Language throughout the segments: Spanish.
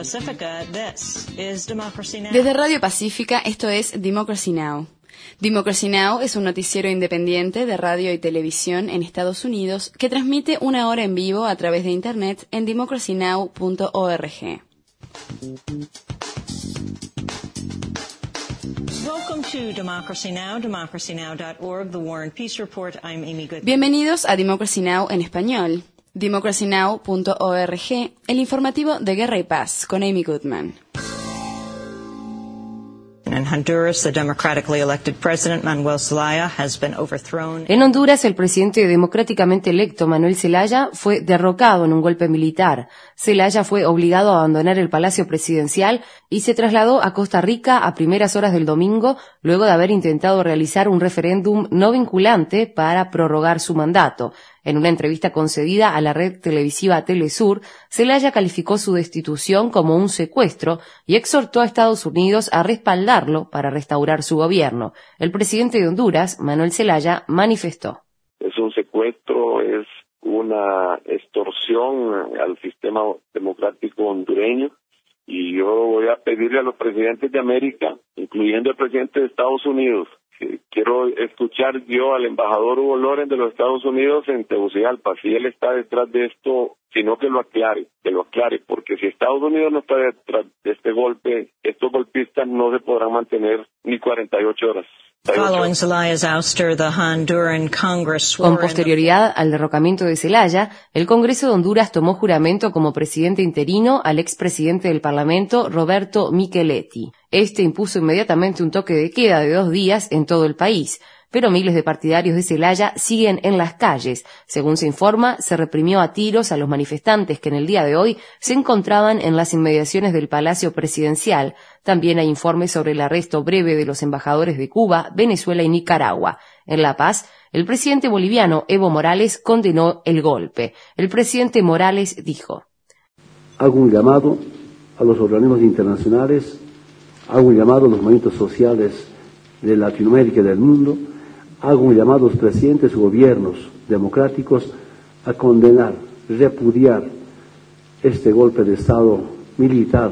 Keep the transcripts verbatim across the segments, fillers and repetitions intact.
Pacifica, this is Democracy Now! Desde Radio Pacífica, esto es Democracy Now! Democracy Now! Es un noticiero independiente de radio y televisión en Estados Unidos que transmite una hora en vivo a través de Internet en democracy now punto org. Welcome to Democracy Now!, democracy now dot org, the War and Peace Report. I'm Amy Goodman. Bienvenidos a Democracy Now! En español. democracy now punto org, el informativo de Guerra y Paz, con Amy Goodman. In Honduras, the democratically elected president, Manuel Zelaya, has been overthrown. En Honduras, el presidente democráticamente electo, Manuel Zelaya, fue derrocado en un golpe militar. Zelaya fue obligado a abandonar el palacio presidencial y se trasladó a Costa Rica a primeras horas del domingo, luego de haber intentado realizar un referéndum no vinculante para prorrogar su mandato. En una entrevista concedida a la red televisiva Telesur, Zelaya calificó su destitución como un secuestro y exhortó a Estados Unidos a respaldarlo para restaurar su gobierno. El presidente de Honduras, Manuel Zelaya, manifestó. Es un secuestro, es una extorsión al sistema democrático hondureño, y yo voy a pedirle a los presidentes de América, incluyendo el presidente de Estados Unidos, quiero escuchar yo al embajador Hugo Loren de los Estados Unidos en Tegucigalpa, si él está detrás de esto, sino que lo aclare, que lo aclare, porque si Estados Unidos no está detrás de este golpe, estos golpistas no se podrán mantener ni cuarenta y ocho horas. Following Zelaya's ouster, the Honduran Congress swore Con posterioridad al derrocamiento de Zelaya, el Congreso de Honduras tomó juramento como presidente interino al expresidente del Parlamento, Roberto Micheletti. Este impuso inmediatamente un toque de queda de dos días en todo el país, pero miles de partidarios de Zelaya siguen en las calles. Según se informa, se reprimió a tiros a los manifestantes que en el día de hoy se encontraban en las inmediaciones del Palacio Presidencial. También hay informes sobre el arresto breve de los embajadores de Cuba, Venezuela y Nicaragua. En La Paz, el presidente boliviano Evo Morales condenó el golpe. El presidente Morales dijo: Hago un llamado a los organismos internacionales, hago un llamado a los movimientos sociales de Latinoamérica y del mundo, hago un llamado a los presidentes y gobiernos democráticos a condenar, repudiar este golpe de Estado militar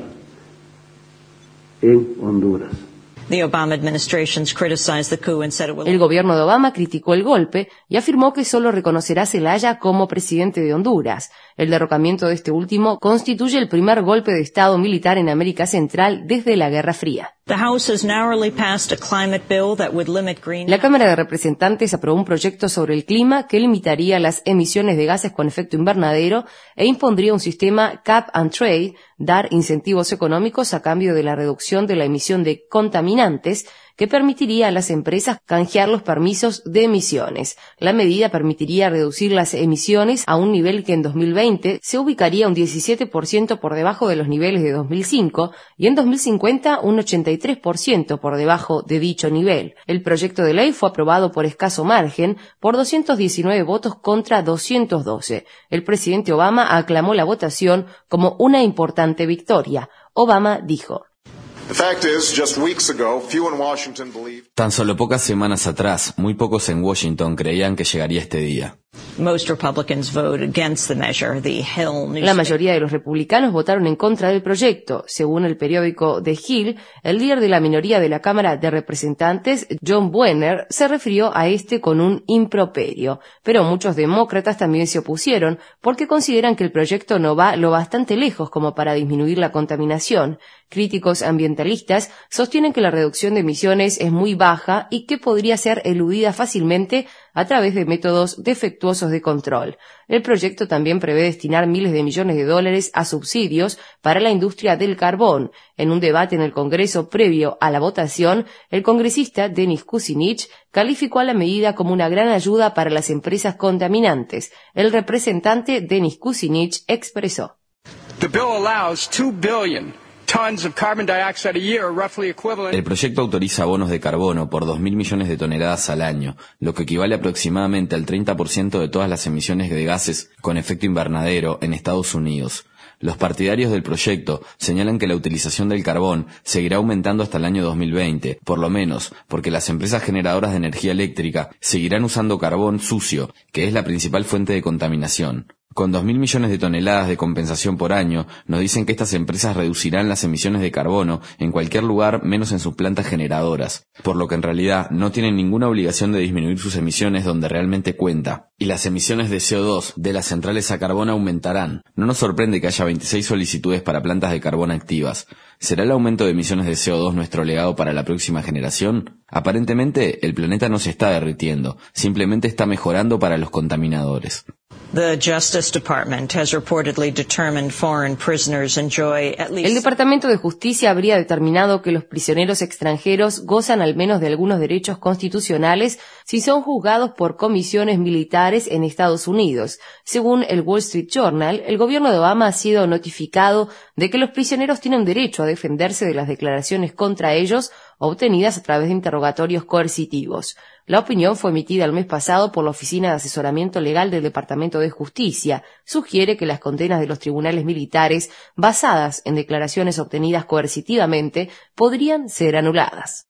en Honduras. The Obama administration's criticized the coup and said it will... El gobierno de Obama criticó el golpe y afirmó que solo reconocerá a Zelaya como presidente de Honduras. El derrocamiento de este último constituye el primer golpe de Estado militar en América Central desde la Guerra Fría. The House has narrowly passed a climate bill that would limit green... La Cámara de Representantes aprobó un proyecto sobre el clima que limitaría las emisiones de gases con efecto invernadero e impondría un sistema cap and trade, dar incentivos económicos a cambio de la reducción de la emisión de contaminantes, que permitiría a las empresas canjear los permisos de emisiones. La medida permitiría reducir las emisiones a un nivel que en dos mil veinte se ubicaría un diecisiete por ciento por debajo de los niveles de dos mil cinco y en dos mil cincuenta un ochenta y tres por ciento por debajo de dicho nivel. El proyecto de ley fue aprobado por escaso margen, por doscientos diecinueve votos contra doscientos doce. El presidente Obama aclamó la votación como una importante victoria. Obama dijo: Tan solo pocas semanas atrás, muy pocos en Washington creían que llegaría este día. Most Republicans vote against the measure. The Hill newspaper. La mayoría de los republicanos votaron en contra del proyecto. Según el periódico The Hill, el líder de la minoría de la Cámara de Representantes, John Boehner, se refirió a este con un improperio. Pero muchos demócratas también se opusieron porque consideran que el proyecto no va lo bastante lejos como para disminuir la contaminación. Críticos ambientalistas sostienen que la reducción de emisiones es muy baja y que podría ser eludida fácilmente a través de métodos defectuosos de control. El proyecto también prevé destinar miles de millones de dólares a subsidios para la industria del carbón. En un debate en el Congreso previo a la votación, el congresista Denis Kucinich calificó a la medida como una gran ayuda para las empresas contaminantes. El representante Denis Kucinich expresó: The bill allows two billion El proyecto autoriza bonos de carbono por dos mil millones de toneladas al año, lo que equivale aproximadamente al treinta por ciento de todas las emisiones de gases con efecto invernadero en Estados Unidos. Los partidarios del proyecto señalan que la utilización del carbón seguirá aumentando hasta el año dos mil veinte, por lo menos porque las empresas generadoras de energía eléctrica seguirán usando carbón sucio, que es la principal fuente de contaminación. Con dos mil millones de toneladas de compensación por año, nos dicen que estas empresas reducirán las emisiones de carbono en cualquier lugar menos en sus plantas generadoras, por lo que en realidad no tienen ninguna obligación de disminuir sus emisiones donde realmente cuenta. Y las emisiones de C O dos de las centrales a carbón aumentarán. No nos sorprende que haya veintiséis solicitudes para plantas de carbón activas. ¿Será el aumento de emisiones de C O dos nuestro legado para la próxima generación? Aparentemente, el planeta no se está derritiendo, simplemente está mejorando para los contaminadores. The Justice Department has reportedly determined foreign prisoners enjoy at least... El Departamento de Justicia habría determinado que los prisioneros extranjeros gozan al menos de algunos derechos constitucionales si son juzgados por comisiones militares en Estados Unidos. Según el Wall Street Journal, el gobierno de Obama ha sido notificado de que los prisioneros tienen derecho a defenderse de las declaraciones contra ellos obtenidas a través de interrogatorios coercitivos. La opinión fue emitida el mes pasado por la Oficina de Asesoramiento Legal del Departamento de Justicia. Sugiere que las condenas de los tribunales militares, basadas en declaraciones obtenidas coercitivamente, podrían ser anuladas.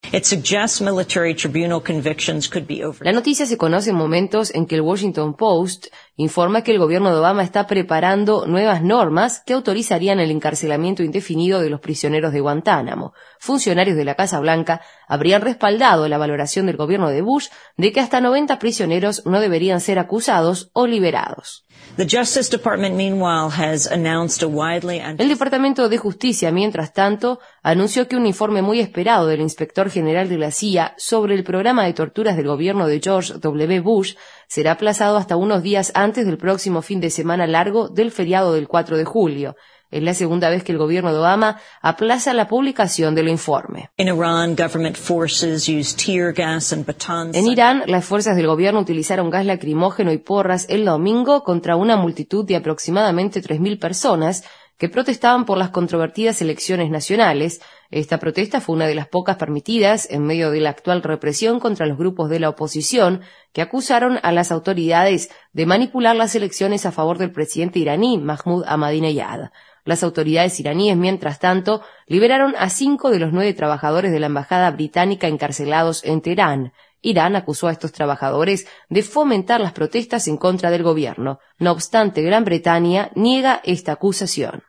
La noticia se conoce en momentos en que el Washington Post informa que el gobierno de Obama está preparando nuevas normas que autorizarían el encarcelamiento indefinido de los prisioneros de Guantánamo. Funcionarios de la Casa Blanca habrían respaldado la valoración del gobierno de Bush de que hasta noventa prisioneros no deberían ser acusados o liberados. The Justice Department, meanwhile, has announced a widely... El Departamento de Justicia, mientras tanto, anunció que un informe muy esperado del inspector general de la C I A sobre el programa de torturas del gobierno de George W. Bush será aplazado hasta unos días antes del próximo fin de semana largo del feriado del cuatro de julio. Es la segunda vez que el gobierno de Obama aplaza la publicación del informe. In Iran, government forces used tear gas and batons. En Irán, las fuerzas del gobierno utilizaron gas lacrimógeno y porras el domingo contra una multitud de aproximadamente tres mil personas que protestaban por las controvertidas elecciones nacionales. Esta protesta fue una de las pocas permitidas en medio de la actual represión contra los grupos de la oposición que acusaron a las autoridades de manipular las elecciones a favor del presidente iraní Mahmoud Ahmadinejad. Las autoridades iraníes, mientras tanto, liberaron a cinco de los nueve trabajadores de la embajada británica encarcelados en Teherán. Irán acusó a estos trabajadores de fomentar las protestas en contra del gobierno. No obstante, Gran Bretaña niega esta acusación.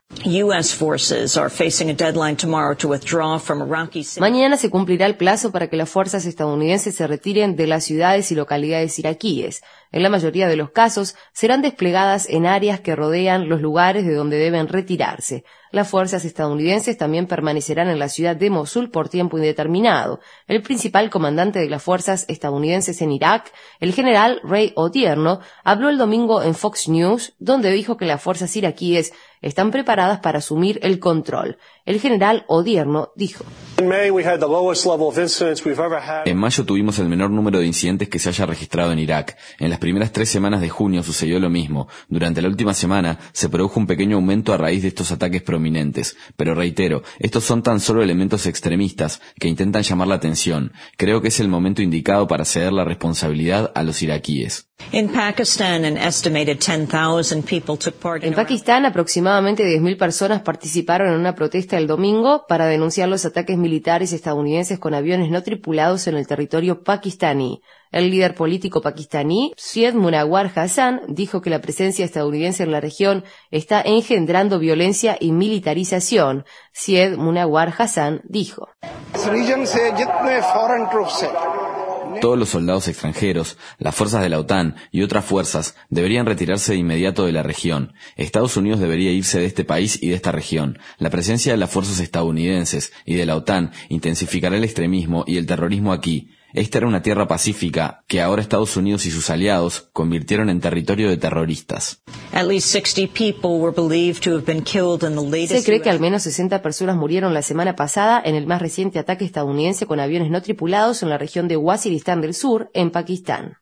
Mañana se cumplirá el plazo para que las fuerzas estadounidenses se retiren de las ciudades y localidades iraquíes. En la mayoría de los casos, serán desplegadas en áreas que rodean los lugares de donde deben retirarse. Las fuerzas estadounidenses también permanecerán en la ciudad de Mosul por tiempo indeterminado. El principal comandante de las fuerzas estadounidenses en Irak, el general Ray Odierno, habló el domingo en Fox News, donde dijo que las fuerzas iraquíes están preparadas para asumir el control. El general Odierno dijo: En mayo tuvimos el menor número de incidentes que se haya registrado en Irak. En las primeras tres semanas de junio sucedió lo mismo. Durante la última semana se produjo un pequeño aumento a raíz de estos ataques prominentes. Pero reitero, estos son tan solo elementos extremistas que intentan llamar la atención. Creo que es el momento indicado para ceder la responsabilidad a los iraquíes. En Pakistán, an estimated ten thousand people took part in En Pakistán, aproximadamente diez mil personas participaron en una protesta el domingo para denunciar los ataques militares estadounidenses con aviones no tripulados en el territorio pakistaní. El líder político pakistaní, Syed Munawar Hassan, dijo que la presencia estadounidense en la región está engendrando violencia y militarización. Syed Munawar Hassan dijo: Todos los soldados extranjeros, las fuerzas de la OTAN y otras fuerzas deberían retirarse de inmediato de la región. Estados Unidos debería irse de este país y de esta región. La presencia de las fuerzas estadounidenses y de la OTAN intensificará el extremismo y el terrorismo aquí. Esta era una tierra pacífica que ahora Estados Unidos y sus aliados convirtieron en territorio de terroristas. Se cree que al menos sesenta personas murieron la semana pasada en el más reciente ataque estadounidense con aviones no tripulados en la región de Waziristán del Sur, en Pakistán.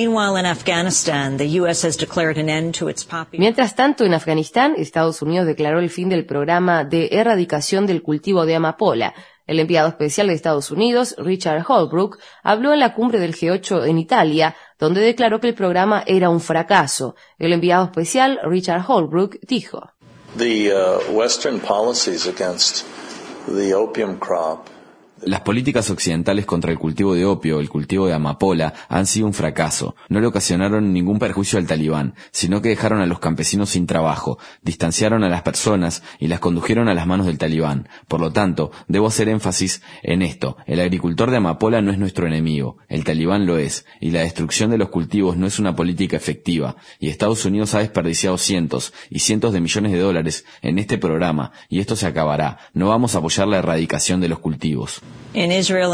Mientras tanto, en Afganistán, Estados Unidos declaró el fin del programa de erradicación del cultivo de amapola. El enviado especial de Estados Unidos, Richard Holbrooke, habló en la cumbre del G ocho en Italia, donde declaró que el programa era un fracaso. El enviado especial, Richard Holbrooke, dijo: The uh, Western policies against the opium crop Las políticas occidentales contra el cultivo de opio, el cultivo de amapola, han sido un fracaso. No le ocasionaron ningún perjuicio al talibán, sino que dejaron a los campesinos sin trabajo, distanciaron a las personas y las condujeron a las manos del talibán. Por lo tanto, debo hacer énfasis en esto. El agricultor de amapola no es nuestro enemigo, el talibán lo es, y la destrucción de los cultivos no es una política efectiva. Y Estados Unidos ha desperdiciado cientos y cientos de millones de dólares en este programa, y esto se acabará. No vamos a apoyar la erradicación de los cultivos. En Israel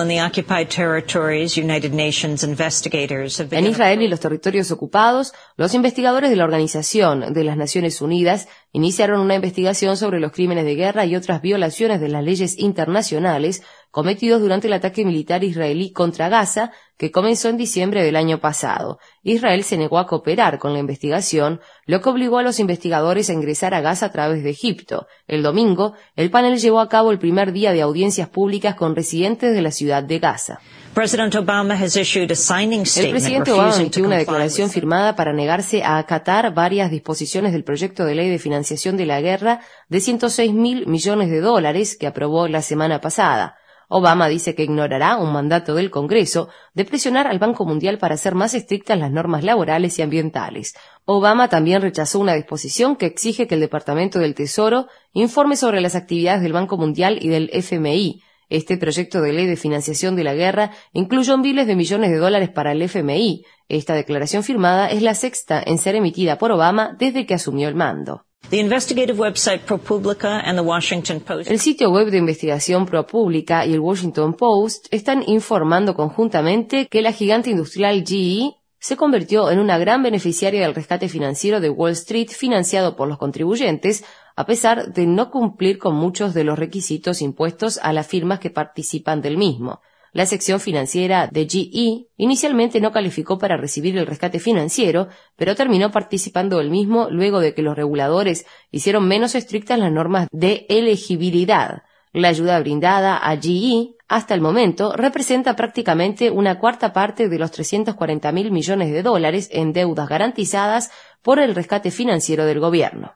y los territorios ocupados, los investigadores de la Organización de las Naciones Unidas iniciaron una investigación sobre los crímenes de guerra y otras violaciones de las leyes internacionales cometidos durante el ataque militar israelí contra Gaza, que comenzó en diciembre del año pasado. Israel se negó a cooperar con la investigación, lo que obligó a los investigadores a ingresar a Gaza a través de Egipto. El domingo, el panel llevó a cabo el primer día de audiencias públicas con residentes de la ciudad de Gaza. El presidente Obama emitió una declaración firmada para negarse a acatar varias disposiciones del proyecto de ley de financiación de la guerra de ciento seis mil millones de dólares que aprobó la semana pasada. Obama dice que ignorará un mandato del Congreso de presionar al Banco Mundial para hacer más estrictas las normas laborales y ambientales. Obama también rechazó una disposición que exige que el Departamento del Tesoro informe sobre las actividades del Banco Mundial y del F M I. Este proyecto de ley de financiación de la guerra incluyó miles de millones de dólares para el F M I. Esta declaración firmada es la sexta en ser emitida por Obama desde que asumió el mando. El sitio web de investigación ProPublica y el Washington Post están informando conjuntamente que la gigante industrial G E se convirtió en una gran beneficiaria del rescate financiero de Wall Street financiado por los contribuyentes, a pesar de no cumplir con muchos de los requisitos impuestos a las firmas que participan del mismo. La sección financiera de G E inicialmente no calificó para recibir el rescate financiero, pero terminó participando del mismo luego de que los reguladores hicieron menos estrictas las normas de elegibilidad. La ayuda brindada a G E hasta el momento representa prácticamente una cuarta parte de los trescientos cuarenta mil millones de dólares en deudas garantizadas por el rescate financiero del gobierno.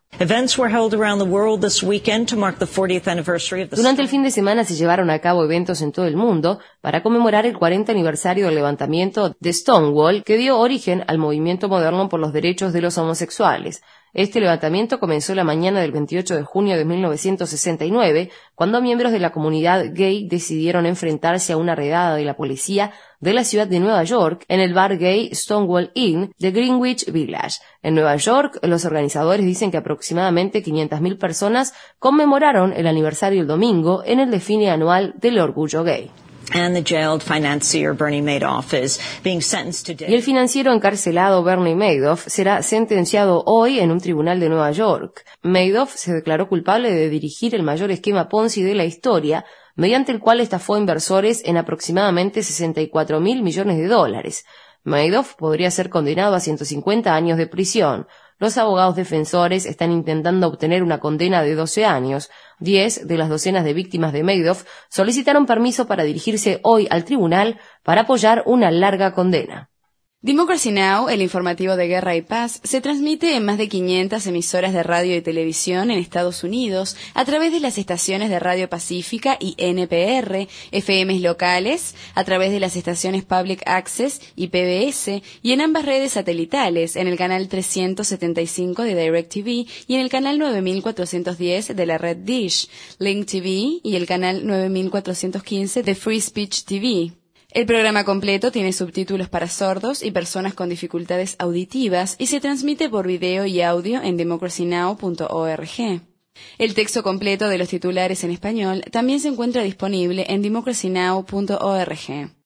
Durante el fin de semana se llevaron a cabo eventos en todo el mundo para conmemorar el cuarenta aniversario del levantamiento de Stonewall, que dio origen al movimiento moderno por los derechos de los homosexuales. Este levantamiento comenzó la mañana del veintiocho de junio de mil novecientos sesenta y nueve, cuando miembros de la comunidad gay decidieron enfrentarse a una redada de la policía de la ciudad de Nueva York en el bar gay Stonewall Inn de Greenwich Village. En Nueva York, los organizadores dicen que aproximadamente quinientas mil personas conmemoraron el aniversario el domingo en el desfile anual del orgullo gay. And the jailed financier Bernie Madoff is being sentenced today. Y el financiero encarcelado Bernie Madoff será sentenciado hoy en un tribunal de Nueva York. Madoff se declaró culpable de dirigir el mayor esquema Ponzi de la historia, mediante el cual estafó a inversores en aproximadamente sesenta y cuatro mil millones de dólares. Madoff podría ser condenado a ciento cincuenta años de prisión. Los abogados defensores están intentando obtener una condena de doce años. Diez de las docenas de víctimas de Madoff solicitaron permiso para dirigirse hoy al tribunal para apoyar una larga condena. Democracy Now!, el informativo de guerra y paz, se transmite en más de quinientas emisoras de radio y televisión en Estados Unidos a través de las estaciones de Radio Pacífica y N P R, F Ms locales, a través de las estaciones Public Access y P B S, y en ambas redes satelitales, en el canal trescientos setenta y cinco de DirecTV y en el canal nueve mil cuatrocientos diez de la red Dish, Link T V y el canal nueve mil cuatrocientos quince de Free Speech T V. El programa completo tiene subtítulos para sordos y personas con dificultades auditivas y se transmite por video y audio en democracy now punto org. El texto completo de los titulares en español también se encuentra disponible en democracy now punto org.